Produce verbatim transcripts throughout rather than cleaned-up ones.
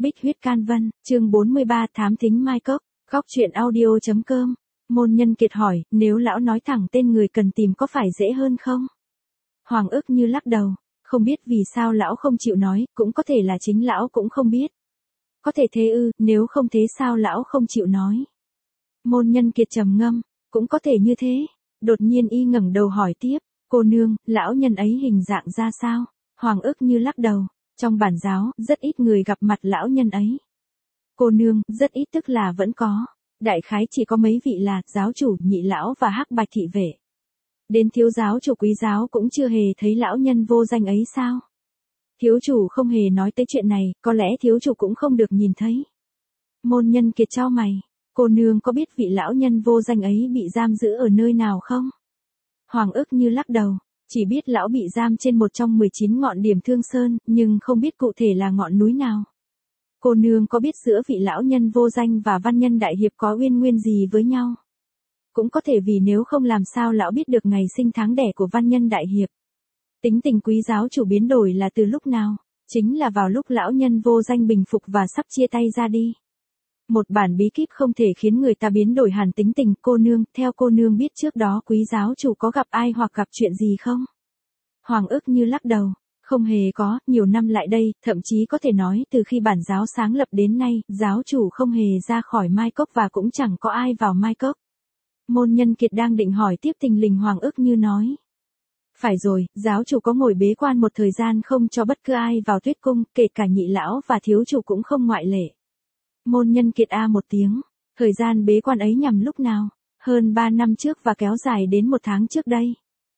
Bích huyết can vân, chương bốn mươi ba thám thính Mai Cốc, góc truyện audio.com. Môn Nhân Kiệt hỏi, nếu lão nói thẳng tên người cần tìm có phải dễ hơn không? Hoàng ức như lắc đầu, không biết vì sao lão không chịu nói, cũng có thể là chính lão cũng không biết. Có thể thế ư, nếu không thế sao lão không chịu nói? Môn Nhân Kiệt trầm ngâm, cũng có thể như thế. Đột nhiên y ngẩng đầu hỏi tiếp, cô nương, lão nhân ấy hình dạng ra sao? Hoàng ức như lắc đầu, trong bản giáo, rất ít người gặp mặt lão nhân ấy. Cô nương, rất ít tức là vẫn có. Đại khái chỉ có mấy vị là giáo chủ, nhị lão và hắc bạch thị vệ. Đến thiếu giáo chủ quý giáo cũng chưa hề thấy lão nhân vô danh ấy sao? Thiếu chủ không hề nói tới chuyện này, có lẽ thiếu chủ cũng không được nhìn thấy. Môn Nhân Kiệt chau mày, cô nương có biết vị lão nhân vô danh ấy bị giam giữ ở nơi nào không? Hoàng ức như lắc đầu, chỉ biết lão bị giam trên một trong mười chín ngọn điểm Thương Sơn, nhưng không biết cụ thể là ngọn núi nào. Cô nương có biết giữa vị lão nhân vô danh và văn nhân đại hiệp có uyên nguyên gì với nhau? Cũng có thể vì nếu không làm sao lão biết được ngày sinh tháng đẻ của văn nhân đại hiệp. Tính tình quý giáo chủ biến đổi là từ lúc nào? Chính là vào lúc lão nhân vô danh bình phục và sắp chia tay ra đi. Một bản bí kíp không thể khiến người ta biến đổi hẳn tính tình. Cô nương, theo cô nương biết trước đó quý giáo chủ có gặp ai hoặc gặp chuyện gì không? Hoàng ức như lắc đầu, không hề có, nhiều năm lại đây, thậm chí có thể nói từ khi bản giáo sáng lập đến nay, giáo chủ không hề ra khỏi Mai Cốc và cũng chẳng có ai vào Mai Cốc. Môn Nhân Kiệt đang định hỏi tiếp tình lình Hoàng ức như nói. Phải rồi, giáo chủ có ngồi bế quan một thời gian không cho bất cứ ai vào Tuyết Cung, kể cả nhị lão và thiếu chủ cũng không ngoại lệ. Môn Nhân Kiệt a một tiếng, thời gian bế quan ấy nhằm lúc nào? Hơn ba năm trước và kéo dài đến một tháng trước đây.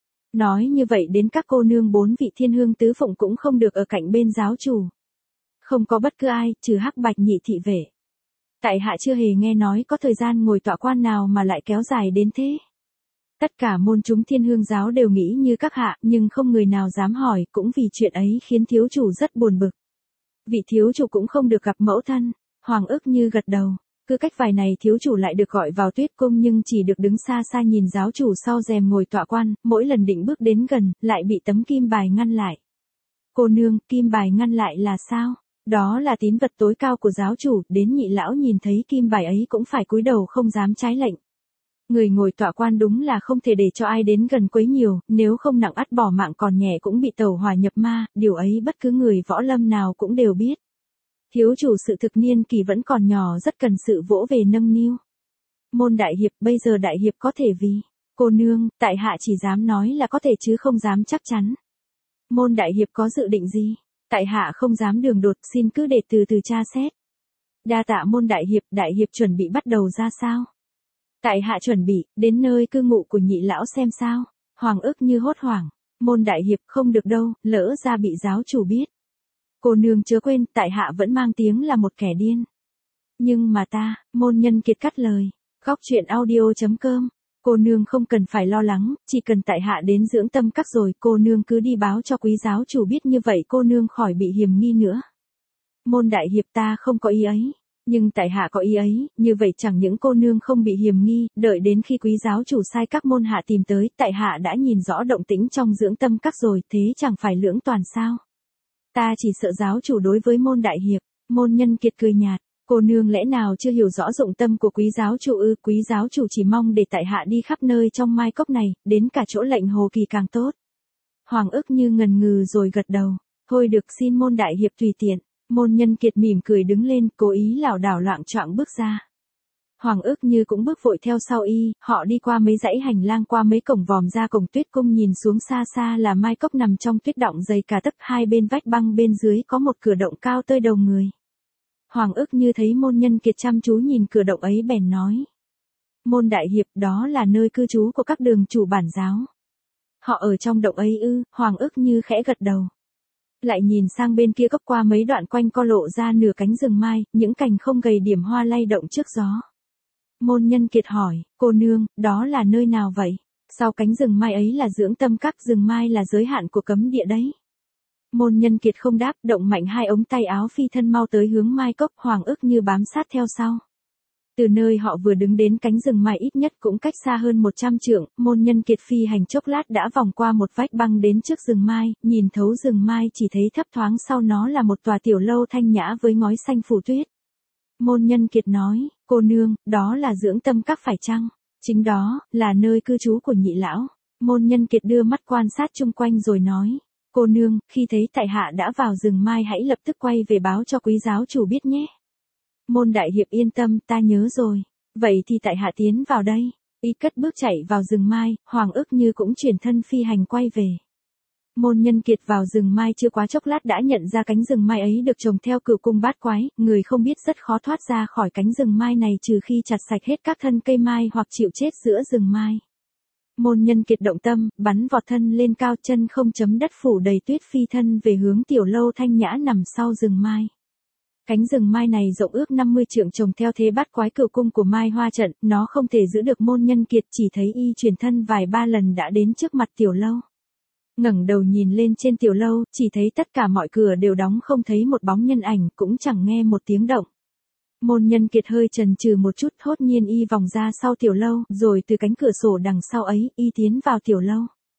Nói như vậy đến các cô nương bốn vị thiên hương tứ phụng cũng không được ở cạnh bên giáo chủ. Không có bất cứ ai, trừ hắc bạch nhị thị vệ. Tại hạ chưa hề nghe nói có thời gian ngồi tọa quan nào mà lại kéo dài đến thế. Tất cả môn chúng thiên hương giáo đều nghĩ như các hạ, nhưng không người nào dám hỏi, cũng vì chuyện ấy khiến thiếu chủ rất buồn bực. Vị thiếu chủ cũng không được gặp mẫu thân. Hoàng ức như gật đầu, cứ cách vài này thiếu chủ lại được gọi vào Tuyết Cung nhưng chỉ được đứng xa xa nhìn giáo chủ sau rèm ngồi tọa quan, mỗi lần định bước đến gần, lại bị tấm kim bài ngăn lại. Cô nương, kim bài ngăn lại là sao? Đó là tín vật tối cao của giáo chủ, đến nhị lão nhìn thấy kim bài ấy cũng phải cúi đầu không dám trái lệnh. Người ngồi tọa quan đúng là không thể để cho ai đến gần quấy nhiều, nếu không nặng ắt bỏ mạng còn nhẹ cũng bị tẩu hỏa nhập ma, điều ấy bất cứ người võ lâm nào cũng đều biết. Thiếu chủ sự thực niên kỳ vẫn còn nhỏ rất cần sự vỗ về nâng niu. Môn đại hiệp bây giờ đại hiệp có thể vì, cô nương, tại hạ chỉ dám nói là có thể chứ không dám chắc chắn. Môn đại hiệp có dự định gì? Tại hạ không dám đường đột, xin cứ để từ từ tra xét. Đa tạ môn đại hiệp, đại hiệp chuẩn bị bắt đầu ra sao? Tại hạ chuẩn bị, đến nơi cư ngụ của nhị lão xem sao. Hoàng ức như hốt hoảng, môn đại hiệp không được đâu, lỡ ra bị giáo chủ biết. Cô nương chớ quên, tại hạ vẫn mang tiếng là một kẻ điên. Nhưng mà ta, Môn Nhân Kiệt cắt lời, góc truyện audio.com, cô nương không cần phải lo lắng, chỉ cần tại hạ đến dưỡng tâm các rồi, cô nương cứ đi báo cho quý giáo chủ biết như vậy cô nương khỏi bị hiềm nghi nữa. Môn đại hiệp ta không có ý ấy, nhưng tại hạ có ý ấy, như vậy chẳng những cô nương không bị hiềm nghi, đợi đến khi quý giáo chủ sai các môn hạ tìm tới, tại hạ đã nhìn rõ động tĩnh trong dưỡng tâm các rồi, thế chẳng phải lưỡng toàn sao? Ta chỉ sợ giáo chủ đối với môn đại hiệp. Môn Nhân Kiệt cười nhạt, cô nương lẽ nào chưa hiểu rõ dụng tâm của quý giáo chủ ư? Quý giáo chủ chỉ mong để tại hạ đi khắp nơi trong Mai Cốc này, đến cả chỗ lệnh hồ kỳ càng tốt. Hoàng ức như ngần ngừ rồi gật đầu, thôi được, xin môn đại hiệp tùy tiện. Môn Nhân Kiệt mỉm cười đứng lên, cố ý lảo đảo loạng choạng bước ra. Hoàng ức như cũng bước vội theo sau y, họ đi qua mấy dãy hành lang, qua mấy cổng vòm ra cổng Tuyết Cung, nhìn xuống xa xa là Mai Cốc nằm trong tuyết đọng dày cả tấc, hai bên vách băng bên dưới có một cửa động cao tơi đầu người. Hoàng ức như thấy Môn Nhân Kiệt chăm chú nhìn cửa động ấy bèn nói. Môn đại hiệp, đó là nơi cư trú của các đường chủ bản giáo. Họ ở trong động ấy ư? Hoàng ức như khẽ gật đầu. Lại nhìn sang bên kia, cốc qua mấy đoạn quanh co lộ ra nửa cánh rừng mai, những cành không gầy điểm hoa lay động trước gió. Môn Nhân Kiệt hỏi, cô nương, đó là nơi nào vậy? Sau cánh rừng mai ấy là dưỡng tâm các, rừng mai là giới hạn của cấm địa đấy. Môn Nhân Kiệt không đáp, động mạnh hai ống tay áo phi thân mau tới hướng Mai Cốc, Hoàng ức như bám sát theo sau. Từ nơi họ vừa đứng đến cánh rừng mai ít nhất cũng cách xa hơn một trăm trượng, Môn Nhân Kiệt phi hành chốc lát đã vòng qua một vách băng đến trước rừng mai, nhìn thấu rừng mai chỉ thấy thấp thoáng sau nó là một tòa tiểu lâu thanh nhã với ngói xanh phủ tuyết. Môn Nhân Kiệt nói, cô nương, đó là dưỡng tâm các phải chăng? Chính đó, là nơi cư trú của nhị lão. Môn Nhân Kiệt đưa mắt quan sát chung quanh rồi nói, cô nương, khi thấy tại hạ đã vào rừng mai hãy lập tức quay về báo cho quý giáo chủ biết nhé. Môn đại hiệp yên tâm, ta nhớ rồi. Vậy thì tại hạ tiến vào đây. Y cất bước chạy vào rừng mai, Hoàng ức như cũng chuyển thân phi hành quay về. Môn Nhân Kiệt vào rừng mai chưa quá chốc lát đã nhận ra cánh rừng mai ấy được trồng theo cửu cung bát quái, người không biết rất khó thoát ra khỏi cánh rừng mai này trừ khi chặt sạch hết các thân cây mai hoặc chịu chết giữa rừng mai. Môn Nhân Kiệt động tâm, bắn vọt thân lên cao, chân không chấm đất phủ đầy tuyết, phi thân về hướng tiểu lâu thanh nhã nằm sau rừng mai. Cánh rừng mai này rộng ước năm mươi trượng, trồng theo thế bát quái cửu cung của Mai Hoa trận, nó không thể giữ được Môn Nhân Kiệt, chỉ thấy y chuyển thân vài ba lần đã đến trước mặt tiểu lâu. Ngẩng đầu nhìn lên trên tiểu lâu, chỉ thấy tất cả mọi cửa đều đóng, không thấy một bóng nhân ảnh, cũng chẳng nghe một tiếng động. Môn Nhân Kiệt hơi chần chừ một chút, thốt nhiên y vòng ra sau tiểu lâu, rồi từ cánh cửa sổ đằng sau ấy, y tiến vào tiểu lâu.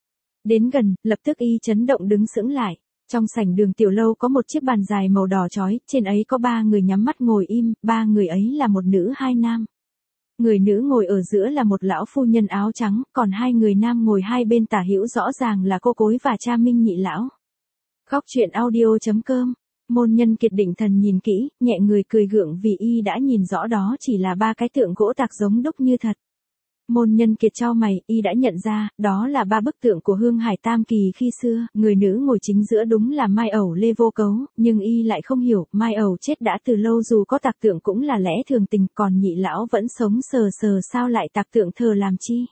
Đến gần, lập tức y chấn động đứng sững lại. Trong sảnh đường tiểu lâu có một chiếc bàn dài màu đỏ chói, trên ấy có ba người nhắm mắt ngồi im, ba người ấy là một nữ hai nam. Người nữ ngồi ở giữa là một lão phu nhân áo trắng, còn hai người nam ngồi hai bên tả hữu rõ ràng là cô cối và cha Minh nhị lão. Góc truyện audio chấm com. Môn Nhân Kiệt định thần nhìn kỹ, nhẹ người cười gượng vì y đã nhìn rõ đó chỉ là ba cái tượng gỗ tạc giống đúc như thật. Môn Nhân Kiệt chau mày, y đã nhận ra, đó là ba bức tượng của Hương Hải Tam Kỳ khi xưa, người nữ ngồi chính giữa đúng là Mai Ẩu Lê Vô Cấu, nhưng y lại không hiểu, Mai Ẩu chết đã từ lâu dù có tạc tượng cũng là lẽ thường tình, còn nhị lão vẫn sống sờ sờ sao lại tạc tượng thờ làm chi.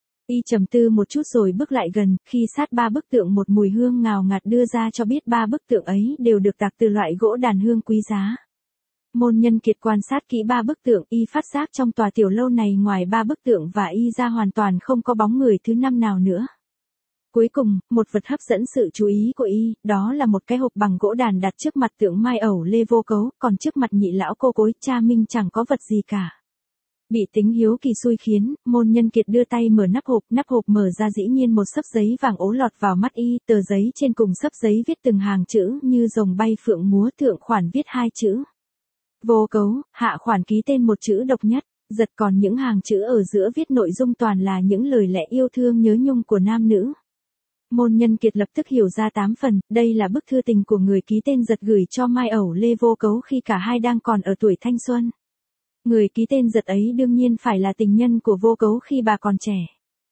Y trầm tư một chút rồi bước lại gần, khi sát ba bức tượng một mùi hương ngào ngạt đưa ra cho biết ba bức tượng ấy đều được tạc từ loại gỗ đàn hương quý giá. Môn Nhân Kiệt quan sát kỹ ba bức tượng, y phát giác trong tòa tiểu lâu này ngoài ba bức tượng và y ra hoàn toàn không có bóng người thứ năm nào nữa. Cuối cùng, một vật hấp dẫn sự chú ý của y, đó là một cái hộp bằng gỗ đàn đặt trước mặt tượng Mai Ẩu Lê Vô Cấu, còn trước mặt nhị lão cô cối, cha Minh chẳng có vật gì cả. Bị tính hiếu kỳ xui khiến, Môn Nhân Kiệt đưa tay mở nắp hộp, nắp hộp mở ra dĩ nhiên một xấp giấy vàng ố lọt vào mắt y, tờ giấy trên cùng xấp giấy viết từng hàng chữ như rồng bay phượng múa, thượng khoản viết hai chữ. Vô Cấu, hạ khoản ký tên một chữ độc nhất, giật còn những hàng chữ ở giữa viết nội dung toàn là những lời lẽ yêu thương nhớ nhung của nam nữ. Môn Nhân Kiệt lập tức hiểu ra tám phần, đây là bức thư tình của người ký tên giật gửi cho Mai Ẩu Lê Vô Cấu khi cả hai đang còn ở tuổi thanh xuân. Người ký tên giật ấy đương nhiên phải là tình nhân của Vô Cấu khi bà còn trẻ.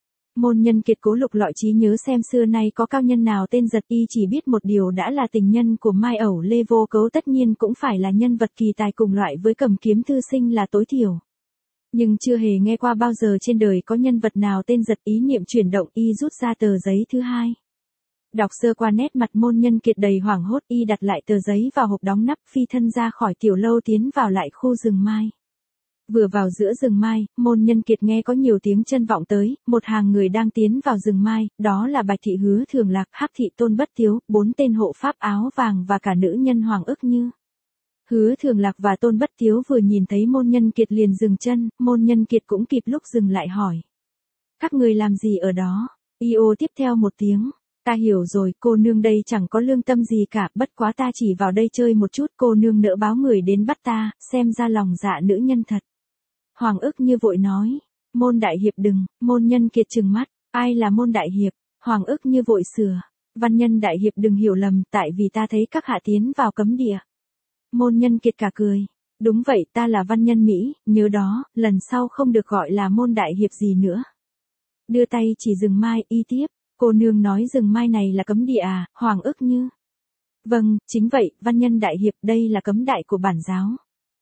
Môn Nhân Kiệt cố lục lọi trí nhớ xem xưa nay có cao nhân nào tên giật, y chỉ biết một điều đã là tình nhân của Mai Ẩu Lê Vô Cấu tất nhiên cũng phải là nhân vật kỳ tài cùng loại với Cầm Kiếm thư sinh là tối thiểu. Nhưng chưa hề nghe qua bao giờ trên đời có nhân vật nào tên giật, ý niệm chuyển động, y rút ra tờ giấy thứ hai. Đọc sơ qua nét mặt Môn Nhân Kiệt đầy hoảng hốt, y đặt lại tờ giấy vào hộp đóng nắp, phi thân ra khỏi tiểu lâu tiến vào lại khu rừng mai. Vừa vào giữa rừng mai, Môn Nhân Kiệt nghe có nhiều tiếng chân vọng tới, một hàng người đang tiến vào rừng mai, đó là Bạch Thị Hứa Thường Lạc, Hắc Thị Tôn Bất Tiếu, bốn tên hộ pháp áo vàng và cả nữ nhân Hoàng ức như. Hứa Thường Lạc và Tôn Bất Tiếu vừa nhìn thấy Môn Nhân Kiệt liền dừng chân, Môn Nhân Kiệt cũng kịp lúc dừng lại hỏi. Các người làm gì ở đó? Y ô tiếp theo một tiếng. Ta hiểu rồi, cô nương đây chẳng có lương tâm gì cả, bất quá ta chỉ vào đây chơi một chút, cô nương nỡ báo người đến bắt ta, xem ra lòng dạ nữ nhân thật. Hoàng ức như vội nói, Môn đại hiệp đừng, Môn Nhân Kiệt trừng mắt, ai là Môn đại hiệp? Hoàng ức như vội sửa, Văn Nhân đại hiệp đừng hiểu lầm, tại vì ta thấy các hạ tiến vào cấm địa. Môn Nhân Kiệt cả cười, đúng vậy, ta là Văn Nhân Mỹ, nhớ đó, lần sau không được gọi là Môn đại hiệp gì nữa. Đưa tay chỉ rừng mai, y tiếp, cô nương nói rừng mai này là cấm địa à? Hoàng ức như. Vâng, chính vậy, Văn Nhân đại hiệp, đây là cấm đại của bản giáo.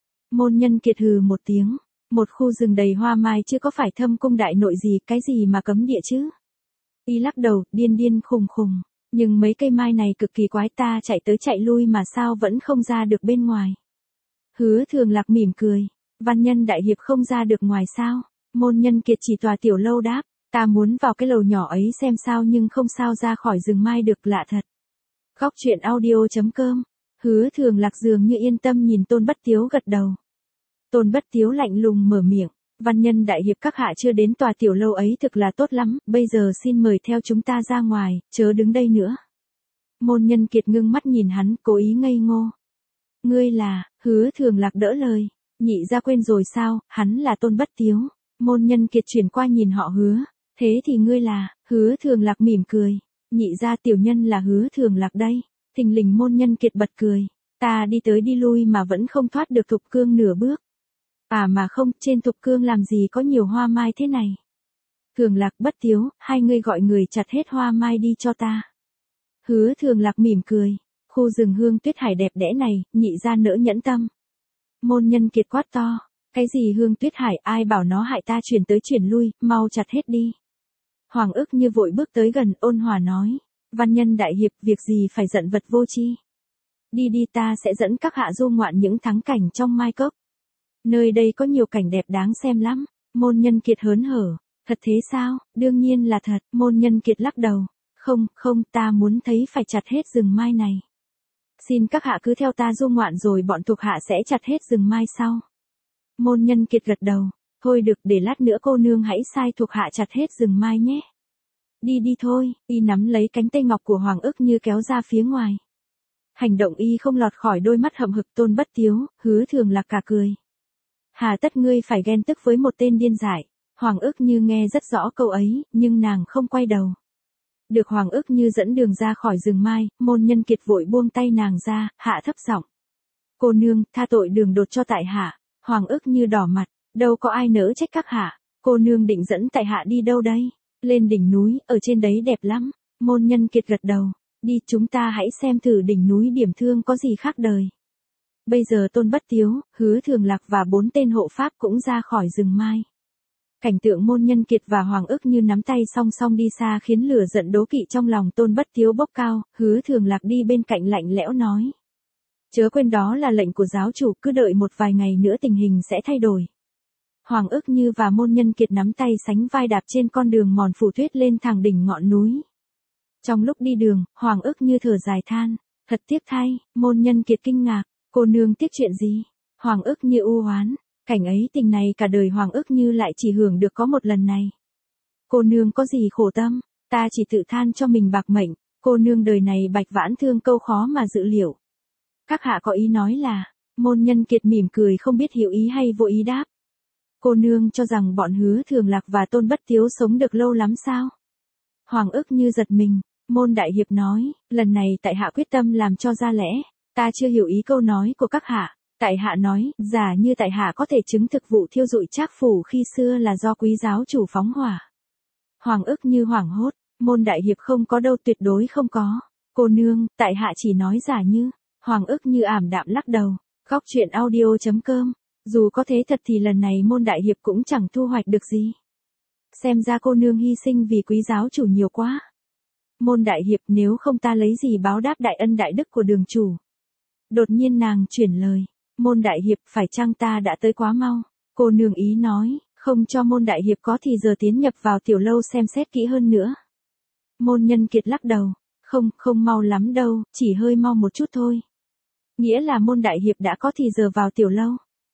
Môn Nhân Kiệt hừ một tiếng. Một khu rừng đầy hoa mai chứ có phải Thâm Cung đại nội gì, cái gì mà cấm địa chứ? Y lắc đầu, điên điên khùng khùng, nhưng mấy cây mai này cực kỳ quái, ta chạy tới chạy lui mà sao vẫn không ra được bên ngoài. Hứa Thường Lạc mỉm cười, Văn Nhân đại hiệp không ra được ngoài sao? Môn Nhân Kiệt chỉ tòa tiểu lâu đáp, ta muốn vào cái lầu nhỏ ấy xem sao nhưng không sao ra khỏi rừng mai được, lạ thật. Góc truyện audio chấm com. Hứa Thường Lạc dường như yên tâm nhìn Tôn Bất Tiếu gật đầu. Tôn Bất Tiếu lạnh lùng mở miệng, văn nhân đại hiệp các hạ chưa đến tòa tiểu lâu ấy thực là tốt lắm, bây giờ xin mời theo chúng ta ra ngoài, chớ đứng đây nữa. Môn Nhân Kiệt ngưng mắt nhìn hắn, cố ý ngây ngô. Ngươi là, Hứa Thường Lạc đỡ lời, nhị gia quên rồi sao, hắn là Tôn Bất Tiếu. Môn Nhân Kiệt chuyển qua nhìn họ Hứa, thế thì ngươi là, Hứa Thường Lạc mỉm cười, nhị gia tiểu nhân là Hứa Thường Lạc đây. Thình lình Môn Nhân Kiệt bật cười, ta đi tới đi lui mà vẫn không thoát được thục cương nửa bước. À mà không, trên thục cương làm gì có nhiều hoa mai thế này. Thường Lạc Bất Tiếu, hai ngươi gọi người chặt hết hoa mai đi cho ta. Hứa Thường Lạc mỉm cười, khu rừng hương tuyết hải đẹp đẽ này, nhị gia nỡ nhẫn tâm. Môn Nhân Kiệt quát to, cái gì hương tuyết hải, ai bảo nó hại ta chuyển tới chuyển lui, mau chặt hết đi. Hoàng Ức Như vội bước tới gần, ôn hòa nói, văn nhân đại hiệp, việc gì phải giận vật vô tri. Đi đi, ta sẽ dẫn các hạ du ngoạn những thắng cảnh trong Mai Cốc. Nơi đây có nhiều cảnh đẹp đáng xem lắm. Môn Nhân Kiệt hớn hở, thật thế sao, đương nhiên là thật. Môn Nhân Kiệt lắc đầu, không, không, ta muốn thấy phải chặt hết rừng mai này. Xin các hạ cứ theo ta du ngoạn rồi bọn thuộc hạ sẽ chặt hết rừng mai sau. Môn Nhân Kiệt gật đầu, thôi được, để lát nữa cô nương hãy sai thuộc hạ chặt hết rừng mai nhé. Đi đi thôi, y nắm lấy cánh tay ngọc của Hoàng Ức Như kéo ra phía ngoài. Hành động y không lọt khỏi đôi mắt hậm hực Tôn Bất Tiếu, Hứa Thường Lạc cả cười. Hà tất ngươi phải ghen tức với một tên điên dại. Hoàng Ức Như nghe rất rõ câu ấy, nhưng nàng không quay đầu. Được Hoàng Ức Như dẫn đường ra khỏi rừng mai, Môn Nhân Kiệt vội buông tay nàng ra, hạ thấp giọng. Cô nương, tha tội đường đột cho tại hạ. Hoàng Ức Như đỏ mặt, đâu có ai nỡ trách các hạ. Cô nương định dẫn tại hạ đi đâu đây? Lên đỉnh núi, ở trên đấy đẹp lắm. Môn Nhân Kiệt gật đầu, đi, chúng ta hãy xem thử đỉnh núi Điểm Thương có gì khác đời. Bây giờ Tôn Bất Tiếu, Hứa Thường Lạc và bốn tên hộ pháp cũng ra khỏi rừng mai. Cảnh tượng Môn Nhân Kiệt và Hoàng Ức Như nắm tay song song đi xa khiến lửa giận đố kỵ trong lòng Tôn Bất Tiếu bốc cao. Hứa Thường Lạc đi bên cạnh lạnh lẽo nói, chớ quên đó là lệnh của giáo chủ, cứ đợi một vài ngày nữa tình hình sẽ thay đổi. Hoàng Ức Như và Môn Nhân Kiệt nắm tay sánh vai đạp trên con đường mòn phủ tuyết lên thẳng đỉnh ngọn núi. Trong lúc đi đường, Hoàng Ức Như thở dài than, thật tiếc thay. Môn Nhân Kiệt kinh ngạc, cô nương tiếc chuyện gì? Hoàng Ức Như u oán, cảnh ấy tình này cả đời Hoàng Ức Như lại chỉ hưởng được có một lần này. Cô nương có gì khổ tâm, ta chỉ tự than cho mình bạc mệnh, cô nương đời này bạch vãn thương câu khó mà dự liệu. Các hạ có ý nói là, Môn Nhân Kiệt mỉm cười không biết hiểu ý hay vô ý đáp. Cô nương cho rằng bọn Hứa Thường Lạc và Tôn Bất Tiếu sống được lâu lắm sao? Hoàng Ức Như giật mình, Môn đại hiệp nói, lần này tại hạ quyết tâm làm cho ra lẽ, ta chưa hiểu ý câu nói của các hạ. Tại hạ nói, giả như tại hạ có thể chứng thực vụ thiêu dụi Trác phủ khi xưa là do quý giáo chủ phóng hỏa. Hoàng Ức Như hoảng hốt, Môn đại hiệp không có đâu, tuyệt đối không có. Cô nương, tại hạ chỉ nói giả như. Hoàng Ức Như ảm đạm lắc đầu. Góc truyện audio chấm com. Dù có thế thật thì lần này Môn đại hiệp cũng chẳng thu hoạch được gì. Xem ra cô nương hy sinh vì quý giáo chủ nhiều quá. Môn đại hiệp, nếu không ta lấy gì báo đáp đại ân đại đức của đường chủ. Đột nhiên nàng chuyển lời. Môn đại hiệp, phải chăng ta đã tới quá mau? Cô nương ý nói, không cho Môn đại hiệp có thì giờ tiến nhập vào tiểu lâu xem xét kỹ hơn nữa. Môn Nhân Kiệt lắc đầu, không, không mau lắm đâu, chỉ hơi mau một chút thôi. Nghĩa là Môn đại hiệp đã có thì giờ vào tiểu lâu.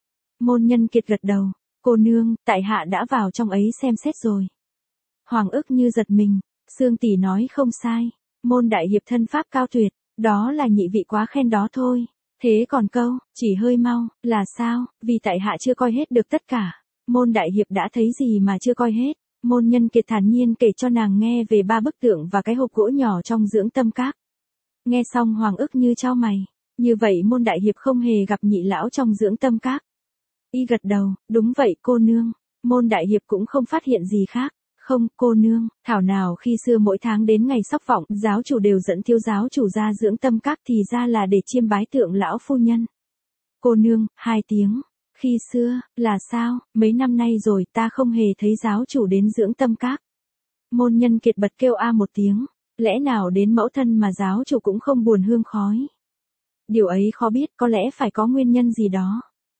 Môn Nhân Kiệt gật đầu, cô nương, tại hạ đã vào trong ấy xem xét rồi. Hoàng Ức Như giật mình, Sương tỷ nói không sai, Môn đại hiệp thân pháp cao tuyệt, đó là nhị vị quá khen đó thôi. Thế còn câu, chỉ hơi mau, là sao? Vì tại hạ chưa coi hết được tất cả. Môn đại hiệp đã thấy gì mà chưa coi hết? Môn Nhân Kiệt thản nhiên kể cho nàng nghe về ba bức tượng và cái hộp gỗ nhỏ trong dưỡng tâm các. Nghe xong Hoàng Ức Như chau mày, như vậy Môn đại hiệp không hề gặp nhị lão trong dưỡng tâm các. Y gật đầu, đúng vậy cô nương. Môn đại hiệp cũng không phát hiện gì khác. Không, cô nương, thảo nào khi xưa mỗi tháng đến ngày sóc vọng, giáo chủ đều dẫn thiếu giáo chủ ra dưỡng tâm các thì ra là để chiêm bái tượng lão phu nhân. Cô nương, hai tiếng. Khi xưa, là sao, mấy năm nay rồi ta không hề thấy giáo chủ đến dưỡng tâm các. Môn Nhân Kiệt bật kêu a một tiếng, lẽ nào đến mẫu thân mà giáo chủ cũng không buồn hương khói. Điều ấy khó biết, có lẽ phải có nguyên nhân gì đó.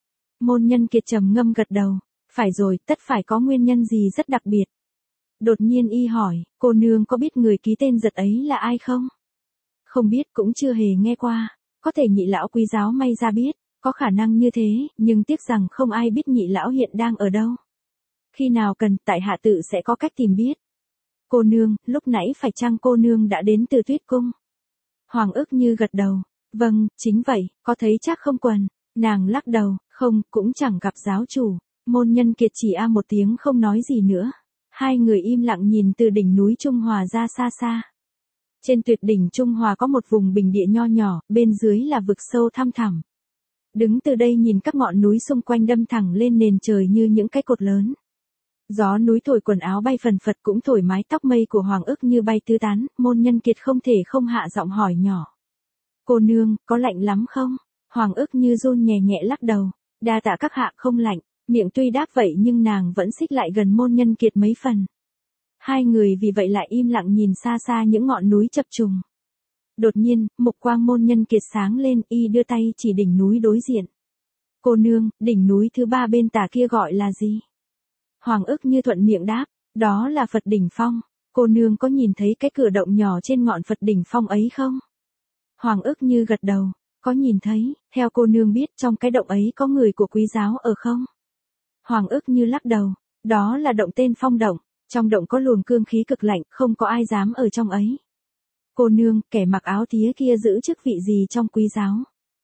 Môn Nhân Kiệt trầm ngâm gật đầu, phải rồi, tất phải có nguyên nhân gì rất đặc biệt. Đột nhiên y hỏi, cô nương có biết người ký tên Giật ấy là ai không? Không biết, cũng chưa hề nghe qua, có thể nhị lão quý giáo may ra biết. Có khả năng như thế, nhưng tiếc rằng không ai biết nhị lão hiện đang ở đâu. Khi nào cần, tại hạ tự sẽ có cách tìm biết. Cô nương, lúc nãy phải chăng cô nương đã đến từ Tuyết Cung? Hoàng ức như gật đầu. Vâng, chính vậy, có thấy chắc không quần. Nàng lắc đầu, không, cũng chẳng gặp giáo chủ. Môn Nhân Kiệt chỉ a một tiếng không nói gì nữa. Hai người im lặng nhìn từ đỉnh núi Trung Hòa ra xa xa. Trên tuyệt đỉnh Trung Hòa có một vùng bình địa nho nhỏ, bên dưới là vực sâu thăm thẳm. Đứng từ đây nhìn các ngọn núi xung quanh đâm thẳng lên nền trời như những cái cột lớn. Gió núi thổi quần áo bay phần phật cũng thổi mái tóc mây của Hoàng ức như bay tứ tán, Môn Nhân Kiệt không thể không hạ giọng hỏi nhỏ. Cô nương, có lạnh lắm không? Hoàng ức như run nhẹ nhẹ lắc đầu. Đa tạ các hạ, không lạnh. Miệng tuy đáp vậy nhưng nàng vẫn xích lại gần Môn Nhân Kiệt mấy phần. Hai người vì vậy lại im lặng nhìn xa xa những ngọn núi chập trùng. Đột nhiên, mục quang Môn Nhân Kiệt sáng lên, y đưa tay chỉ đỉnh núi đối diện. Cô nương, đỉnh núi thứ ba bên tả kia gọi là gì? Hoàng ức như thuận miệng đáp, đó là Phật đỉnh phong. Cô nương có nhìn thấy cái cửa động nhỏ trên ngọn Phật đỉnh phong ấy không? Hoàng ức như gật đầu, có nhìn thấy, theo cô nương biết trong cái động ấy có người của quý giáo ở không? Hoàng ức như lắc đầu, đó là động tên Phong động, trong động có luồng cương khí cực lạnh, không có ai dám ở trong ấy. Cô nương, kẻ mặc áo tía kia giữ chức vị gì trong quý giáo?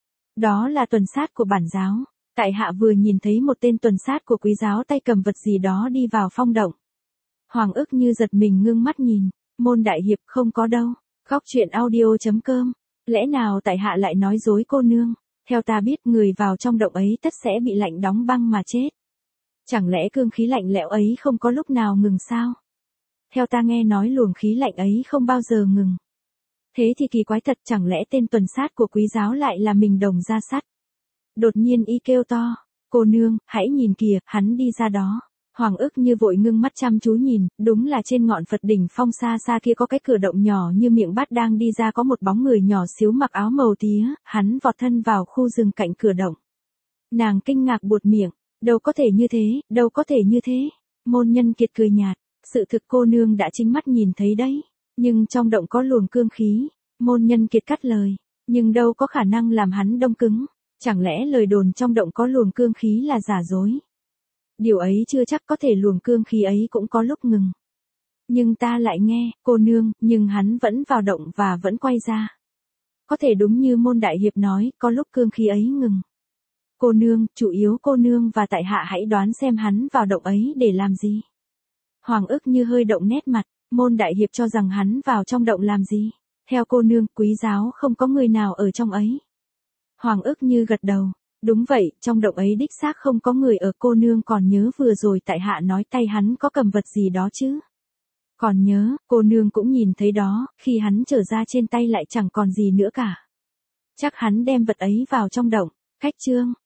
Đó là tuần sát của bản giáo. Tại hạ vừa nhìn thấy một tên tuần sát của quý giáo tay cầm vật gì đó đi vào Phong động. Hoàng ức như giật mình ngưng mắt nhìn, Môn đại hiệp không có đâu. Góc truyện audio chấm com. Lẽ nào tại hạ lại nói dối cô nương? Theo ta biết người vào trong động ấy tất sẽ bị lạnh đóng băng mà chết. Chẳng lẽ cương khí lạnh lẽo ấy không có lúc nào ngừng sao? Theo ta nghe nói luồng khí lạnh ấy không bao giờ ngừng. Thế thì kỳ quái thật, chẳng lẽ tên tuần sát của quý giáo lại là mình Đồng Gia Sắt? Đột nhiên y kêu to, cô nương, hãy nhìn kìa, hắn đi ra đó. Hoàng ức như vội ngưng mắt chăm chú nhìn, đúng là trên ngọn Phật đỉnh phong xa xa kia có cái cửa động nhỏ như miệng bát đang đi ra, có một bóng người nhỏ xíu mặc áo màu tía, hắn vọt thân vào khu rừng cạnh cửa động. Nàng kinh ngạc buột miệng, đâu có thể như thế, đâu có thể như thế. Môn Nhân Kiệt cười nhạt, sự thực cô nương đã chính mắt nhìn thấy đấy, nhưng trong động có luồng cương khí. Môn Nhân Kiệt cắt lời, nhưng đâu có khả năng làm hắn đông cứng, chẳng lẽ lời đồn trong động có luồng cương khí là giả dối? Điều ấy chưa chắc, có thể luồng cương khí ấy cũng có lúc ngừng. Nhưng ta lại nghe, cô nương, nhưng hắn vẫn vào động và vẫn quay ra. Có thể đúng như Môn đại hiệp nói, có lúc cương khí ấy ngừng. Cô nương, chủ yếu cô nương và tại hạ hãy đoán xem hắn vào động ấy để làm gì. Hoàng ức như hơi động nét mặt, Môn đại hiệp cho rằng hắn vào trong động làm gì? Theo cô nương, quý giáo không có người nào ở trong ấy. Hoàng ức như gật đầu. Đúng vậy, trong động ấy đích xác không có người ở. Cô nương còn nhớ vừa rồi tại hạ nói tay hắn có cầm vật gì đó chứ? Còn nhớ, cô nương cũng nhìn thấy đó, khi hắn trở ra trên tay lại chẳng còn gì nữa cả. Chắc hắn đem vật ấy vào trong động. Cách chương